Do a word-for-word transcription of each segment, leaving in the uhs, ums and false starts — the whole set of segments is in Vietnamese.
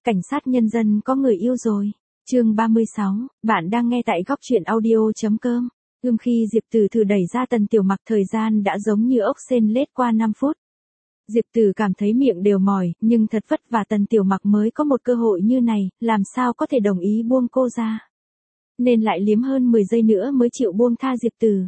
cảnh sát nhân dân có người yêu rồi. Chương ba mươi sáu, bạn đang nghe tại góc truyện audio.com. Ưm khi Diệp Tử thử đẩy ra Tần Tiểu Mặc, thời gian đã giống như ốc sên lết qua năm phút. Diệp Tử cảm thấy miệng đều mỏi, nhưng thật vất vả Tần Tiểu Mặc mới có một cơ hội như này, làm sao có thể đồng ý buông cô ra. Nên lại liếm hơn mười giây nữa mới chịu buông tha Diệp Tử.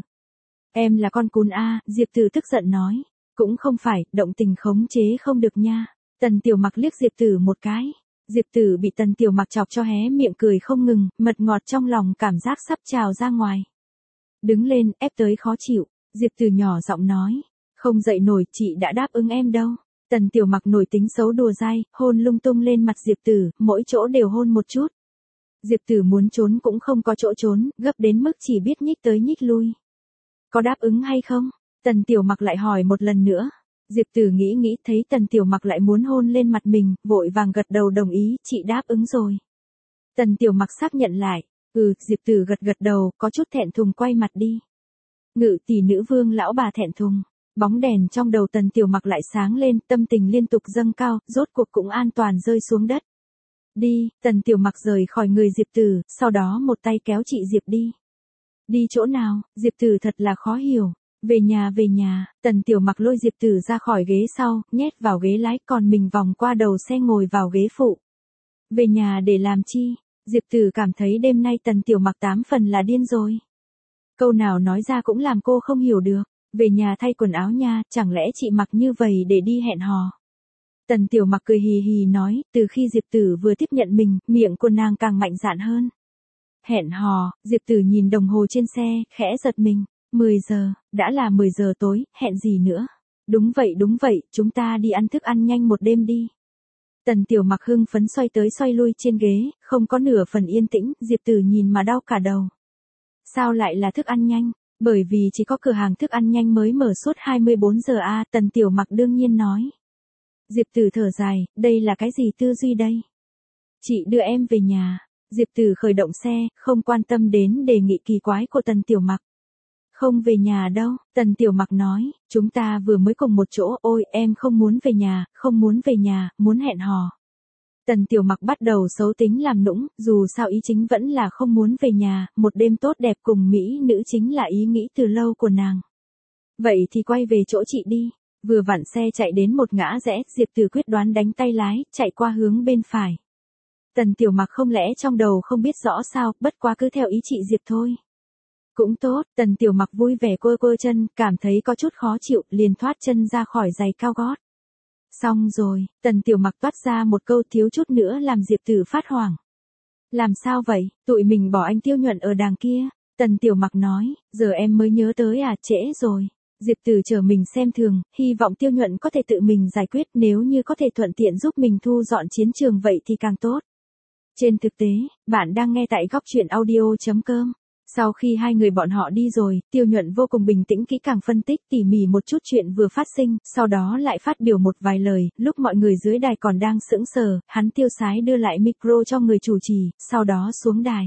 Em là con cún a, Diệp Tử tức giận nói. Cũng không phải, động tình khống chế không được nha. Tần Tiểu Mặc liếc Diệp Tử một cái. Diệp Tử bị Tần Tiểu Mặc chọc cho hé miệng cười không ngừng, mật ngọt trong lòng cảm giác sắp trào ra ngoài. Đứng lên, ép tới khó chịu. Diệp Tử nhỏ giọng nói. Không dậy nổi, chị đã đáp ứng em đâu. Tần Tiểu Mặc nổi tính xấu đùa dai, hôn lung tung lên mặt Diệp Tử, mỗi chỗ đều hôn một chút. Diệp Tử muốn trốn cũng không có chỗ trốn, gấp đến mức chỉ biết nhích tới nhích lui. Có đáp ứng hay không? Tần Tiểu Mặc lại hỏi một lần nữa. Diệp Tử nghĩ nghĩ thấy Tần Tiểu Mặc lại muốn hôn lên mặt mình, vội vàng gật đầu đồng ý, chị đáp ứng rồi. Tần Tiểu Mặc xác nhận lại. Ừ, Diệp Tử gật gật đầu, có chút thẹn thùng quay mặt đi. Ngự tỷ nữ vương lão bà thẹn thùng. Bóng đèn trong đầu Tần Tiểu Mặc lại sáng lên, tâm tình liên tục dâng cao, rốt cuộc cũng an toàn rơi xuống đất. Đi, Tần Tiểu Mặc rời khỏi người Diệp Tử, sau đó một tay kéo chị Diệp đi. Đi chỗ nào? Diệp Tử thật là khó hiểu. Về nhà về nhà, Tần Tiểu Mặc lôi Diệp Tử ra khỏi ghế sau, nhét vào ghế lái, còn mình vòng qua đầu xe ngồi vào ghế phụ. Về nhà để làm chi? Diệp Tử cảm thấy đêm nay Tần Tiểu Mặc tám phần là điên rồi. Câu nào nói ra cũng làm cô không hiểu được. Về nhà thay quần áo nha, chẳng lẽ chị mặc như vậy để đi hẹn hò? Tần Tiểu Mặc cười hì hì nói, từ khi Diệp Tử vừa tiếp nhận mình, miệng của nàng càng mạnh dạn hơn. Hẹn hò, Diệp Tử nhìn đồng hồ trên xe, khẽ giật mình. mười giờ, đã là mười giờ tối, hẹn gì nữa? Đúng vậy đúng vậy, chúng ta đi ăn thức ăn nhanh một đêm đi. Tần Tiểu Mặc hưng phấn xoay tới xoay lui trên ghế, không có nửa phần yên tĩnh, Diệp Tử nhìn mà đau cả đầu. Sao lại là thức ăn nhanh? Bởi vì chỉ có cửa hàng thức ăn nhanh mới mở suốt hai mươi bốn giờ a, Tần Tiểu Mặc đương nhiên nói. Diệp Tử thở dài, đây là cái gì tư duy đây? Chị đưa em về nhà. Diệp Tử khởi động xe, không quan tâm đến đề nghị kỳ quái của Tần Tiểu Mặc. Không về nhà đâu, Tần Tiểu Mặc nói, chúng ta vừa mới cùng một chỗ, ôi em không muốn về nhà, không muốn về nhà, muốn hẹn hò. Tần Tiểu Mặc bắt đầu xấu tính làm nũng, dù sao ý chính vẫn là không muốn về nhà, một đêm tốt đẹp cùng mỹ nữ chính là ý nghĩ từ lâu của nàng. Vậy thì quay về chỗ chị đi. Vừa vặn xe chạy đến một ngã rẽ, Diệp Tử quyết đoán đánh tay lái, chạy qua hướng bên phải. Tần Tiểu Mặc không lẽ trong đầu không biết rõ sao, bất quá cứ theo ý chị Diệp thôi. Cũng tốt, Tần Tiểu Mặc vui vẻ quơ quơ chân, cảm thấy có chút khó chịu, liền thoát chân ra khỏi giày cao gót. Xong rồi, Tần Tiểu Mặc toát ra một câu thiếu chút nữa làm Diệp Tử phát hoảng. Làm sao vậy, tụi mình bỏ anh Tiêu Nhuận ở đàng kia. Tần Tiểu Mặc nói, giờ em mới nhớ tới à, trễ rồi. Diệp Tử chờ mình xem thường, hy vọng Tiêu Nhuận có thể tự mình giải quyết, nếu như có thể thuận tiện giúp mình thu dọn chiến trường vậy thì càng tốt. Trên thực tế, bạn đang nghe tại góc truyện audio.com. Sau khi hai người bọn họ đi rồi, Tiêu Nhuận vô cùng bình tĩnh kỹ càng phân tích tỉ mỉ một chút chuyện vừa phát sinh, sau đó lại phát biểu một vài lời, lúc mọi người dưới đài còn đang sững sờ, hắn tiêu sái đưa lại micro cho người chủ trì, sau đó xuống đài.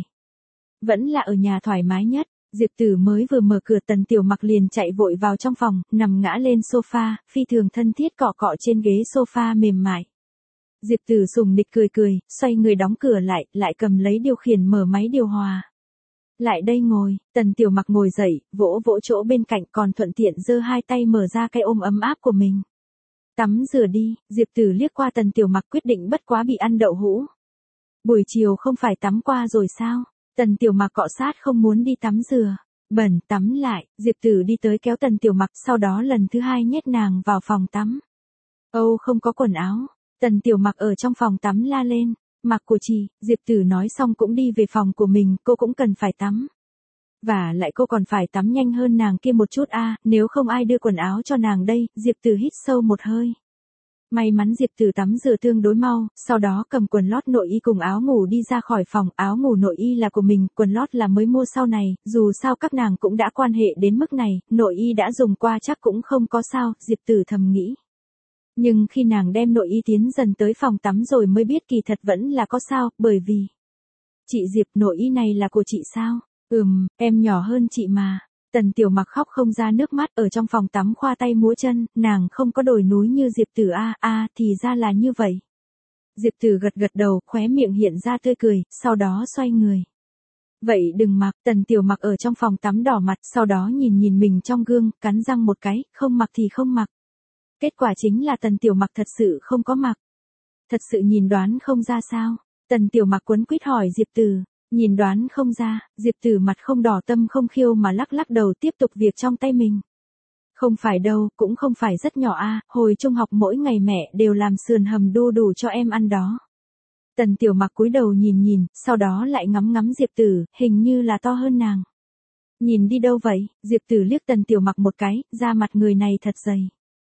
Vẫn là ở nhà thoải mái nhất, Diệp Tử mới vừa mở cửa, Tần Tiểu Mặc liền chạy vội vào trong phòng, nằm ngã lên sofa, phi thường thân thiết cọ cọ trên ghế sofa mềm mại. Diệp Tử sùng nịch cười cười, xoay người đóng cửa lại, lại cầm lấy điều khiển mở máy điều hòa. Lại đây ngồi, Tần Tiểu Mặc ngồi dậy, vỗ vỗ chỗ bên cạnh, còn thuận tiện giơ hai tay mở ra cái ôm ấm áp của mình. Tắm rửa đi, Diệp Tử liếc qua Tần Tiểu Mặc, quyết định bất quá bị ăn đậu hũ. Buổi chiều không phải tắm qua rồi sao? Tần Tiểu Mặc cọ sát không muốn đi tắm rửa. Bẩn, tắm lại, Diệp Tử đi tới kéo Tần Tiểu Mặc, sau đó lần thứ hai nhét nàng vào phòng tắm. Âu không có quần áo. Tần Tiểu Mặc ở trong phòng tắm la lên. Mặc của chị, Diệp Tử nói xong cũng đi về phòng của mình, cô cũng cần phải tắm. Và lại cô còn phải tắm nhanh hơn nàng kia một chút a, à, nếu không ai đưa quần áo cho nàng đây. Diệp Tử hít sâu một hơi. May mắn Diệp Tử tắm rửa tương đối mau, sau đó cầm quần lót nội y cùng áo ngủ đi ra khỏi phòng, áo ngủ nội y là của mình, quần lót là mới mua sau này, dù sao các nàng cũng đã quan hệ đến mức này, nội y đã dùng qua chắc cũng không có sao, Diệp Tử thầm nghĩ. Nhưng khi nàng đem nội y tiến dần tới phòng tắm rồi mới biết kỳ thật vẫn là có sao, bởi vì... Chị Diệp, nội y này là của chị sao? Ừm, em nhỏ hơn chị mà. Tần Tiểu Mặc khóc không ra nước mắt, ở trong phòng tắm khoa tay múa chân, nàng không có đồi núi như Diệp Tử a, a thì ra là như vậy. Diệp Tử gật gật đầu, khóe miệng hiện ra tươi cười, sau đó xoay người. Vậy đừng mặc, Tần Tiểu Mặc ở trong phòng tắm đỏ mặt, sau đó nhìn nhìn mình trong gương, cắn răng một cái, không mặc thì không mặc. Kết quả chính là Tần Tiểu Mặc thật sự không có mặc. Thật sự nhìn đoán không ra sao? Tần Tiểu Mặc quấn quýt hỏi Diệp Tử, nhìn đoán không ra, Diệp Tử mặt không đỏ tâm không khiêu mà lắc lắc đầu tiếp tục việc trong tay mình. Không phải đâu, cũng không phải rất nhỏ a, hồi trung học mỗi ngày mẹ đều làm sườn hầm đu đủ cho em ăn đó. Tần Tiểu Mặc cúi đầu nhìn nhìn, sau đó lại ngắm ngắm Diệp Tử, hình như là to hơn nàng. Nhìn đi đâu vậy? Diệp Tử liếc Tần Tiểu Mặc một cái, da mặt người này thật dày.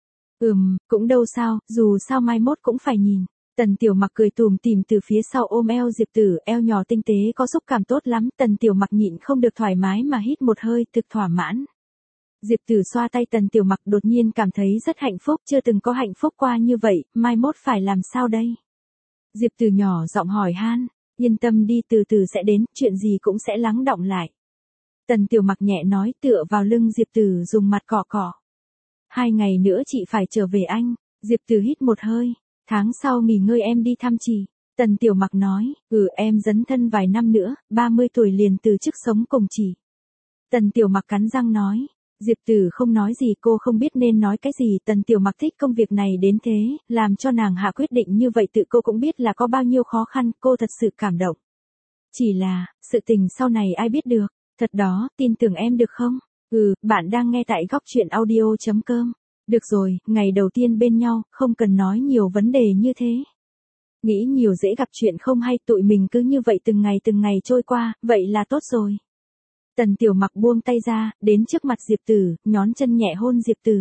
Ừm, cũng đâu sao, dù sao mai mốt cũng phải nhìn. Tần Tiểu Mặc cười tủm tỉm từ phía sau ôm eo Diệp Tử, eo nhỏ tinh tế có xúc cảm tốt lắm, Tần Tiểu Mặc nhịn không được thoải mái mà hít một hơi, thực thỏa mãn. Diệp Tử xoa tay Tần Tiểu Mặc đột nhiên cảm thấy rất hạnh phúc, chưa từng có hạnh phúc qua như vậy, mai mốt phải làm sao đây? Diệp Tử nhỏ giọng hỏi han, yên tâm đi, từ từ sẽ đến, chuyện gì cũng sẽ lắng đọng lại. Tần Tiểu Mặc nhẹ nói, tựa vào lưng Diệp Tử dùng mặt cọ cọ. Hai ngày nữa chị phải trở về anh. Diệp Tử hít một hơi, tháng sau nghỉ ngơi em đi thăm chị. Tần Tiểu Mặc nói, ừ em dấn thân vài năm nữa, ba mươi tuổi liền từ chức sống cùng chị. Tần Tiểu Mặc cắn răng nói. Diệp Tử không nói gì, cô không biết nên nói cái gì, Tần Tiểu Mặc thích công việc này đến thế, làm cho nàng hạ quyết định như vậy tự cô cũng biết là có bao nhiêu khó khăn, cô thật sự cảm động. Chỉ là, sự tình sau này ai biết được, thật đó, tin tưởng em được không? Ừ, bạn đang nghe tại góc truyện audio chấm com. Được rồi, ngày đầu tiên bên nhau, không cần nói nhiều vấn đề như thế. Nghĩ nhiều dễ gặp chuyện không hay, tụi mình cứ như vậy từng ngày từng ngày trôi qua, vậy là tốt rồi. Tần Tiểu Mặc buông tay ra, đến trước mặt Diệp Tử, nhón chân nhẹ hôn Diệp Tử.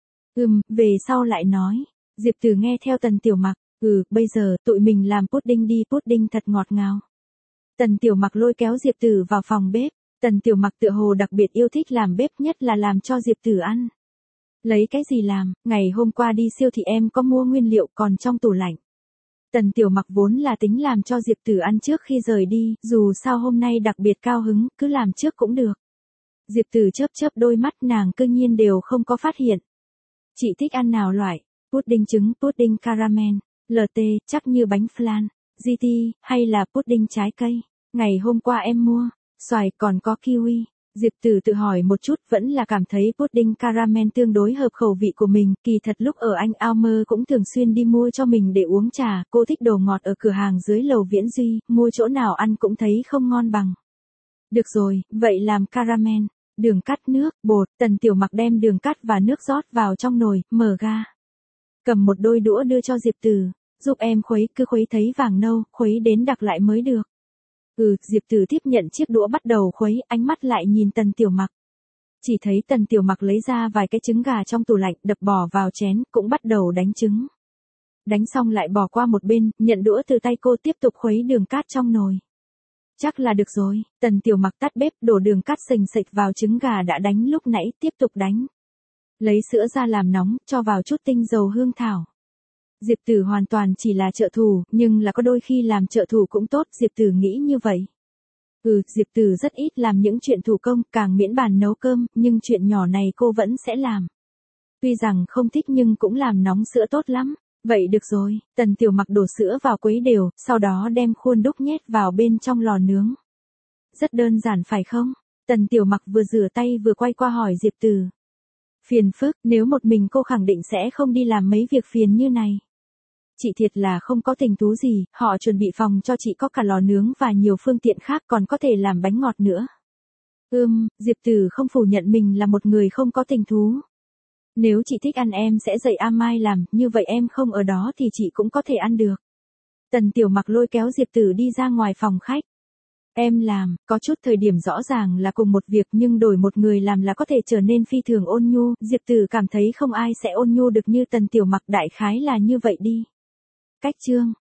Ừm, về sau lại nói. Diệp Tử nghe theo Tần Tiểu Mặc, ừ, bây giờ tụi mình làm pudding đi, pudding thật ngọt ngào. Tần Tiểu Mặc lôi kéo Diệp Tử vào phòng bếp, Tần Tiểu Mặc tựa hồ đặc biệt yêu thích làm bếp, nhất là làm cho Diệp Tử ăn. Lấy cái gì làm, ngày hôm qua đi siêu thị em có mua nguyên liệu còn trong tủ lạnh. Tần Tiểu Mặc vốn là tính làm cho Diệp Tử ăn trước khi rời đi, dù sao hôm nay đặc biệt cao hứng, cứ làm trước cũng được. Diệp Tử chớp chớp đôi mắt, nàng cư nhiên đều không có phát hiện. Chị thích ăn nào loại? Pudding trứng, pudding caramel, lờ tê, chắc như bánh flan, giê tê, hay là pudding trái cây? Ngày hôm qua em mua, xoài còn có kiwi. Diệp Tử tự hỏi một chút, vẫn là cảm thấy pudding caramel tương đối hợp khẩu vị của mình, kỳ thật lúc ở Anh Almer cũng thường xuyên đi mua cho mình để uống trà, cô thích đồ ngọt ở cửa hàng dưới lầu Viễn Duy, mua chỗ nào ăn cũng thấy không ngon bằng. Được rồi, vậy làm caramel, đường cắt nước, bột, Tần Tiểu Mặc đem đường cắt và nước rót vào trong nồi, mở ga. Cầm một đôi đũa đưa cho Diệp Tử, giúp em khuấy, cứ khuấy thấy vàng nâu, khuấy đến đặc lại mới được. Ừ, Diệp Tử tiếp nhận chiếc đũa bắt đầu khuấy, ánh mắt lại nhìn Tần Tiểu Mặc. Chỉ thấy Tần Tiểu Mặc lấy ra vài cái trứng gà trong tủ lạnh, đập bỏ vào chén, cũng bắt đầu đánh trứng. Đánh xong lại bỏ qua một bên, nhận đũa từ tay cô tiếp tục khuấy đường cát trong nồi. Chắc là được rồi, Tần Tiểu Mặc tắt bếp, đổ đường cát sình sịch vào trứng gà đã đánh lúc nãy, tiếp tục đánh. Lấy sữa ra làm nóng, cho vào chút tinh dầu hương thảo. Diệp Tử hoàn toàn chỉ là trợ thủ, nhưng là có đôi khi làm trợ thủ cũng tốt, Diệp Tử nghĩ như vậy. Ừ, Diệp Tử rất ít làm những chuyện thủ công, càng miễn bàn nấu cơm, nhưng chuyện nhỏ này cô vẫn sẽ làm. Tuy rằng không thích nhưng cũng làm nóng sữa tốt lắm. Vậy được rồi, Tần Tiểu Mặc đổ sữa vào quấy đều, sau đó đem khuôn đúc nhét vào bên trong lò nướng. Rất đơn giản phải không? Tần Tiểu Mặc vừa rửa tay vừa quay qua hỏi Diệp Tử. Phiền phức, nếu một mình cô khẳng định sẽ không đi làm mấy việc phiền như này. Chị thiệt là không có tình thú gì, họ chuẩn bị phòng cho chị có cả lò nướng và nhiều phương tiện khác, còn có thể làm bánh ngọt nữa. Ừm, Diệp Tử không phủ nhận mình là một người không có tình thú. Nếu chị thích ăn em sẽ dạy A Mai làm, như vậy em không ở đó thì chị cũng có thể ăn được. Tần Tiểu Mặc lôi kéo Diệp Tử đi ra ngoài phòng khách. Em làm, có chút thời điểm rõ ràng là cùng một việc nhưng đổi một người làm là có thể trở nên phi thường ôn nhu, Diệp Tử cảm thấy không ai sẽ ôn nhu được như Tần Tiểu Mặc, đại khái là như vậy đi. Cách chương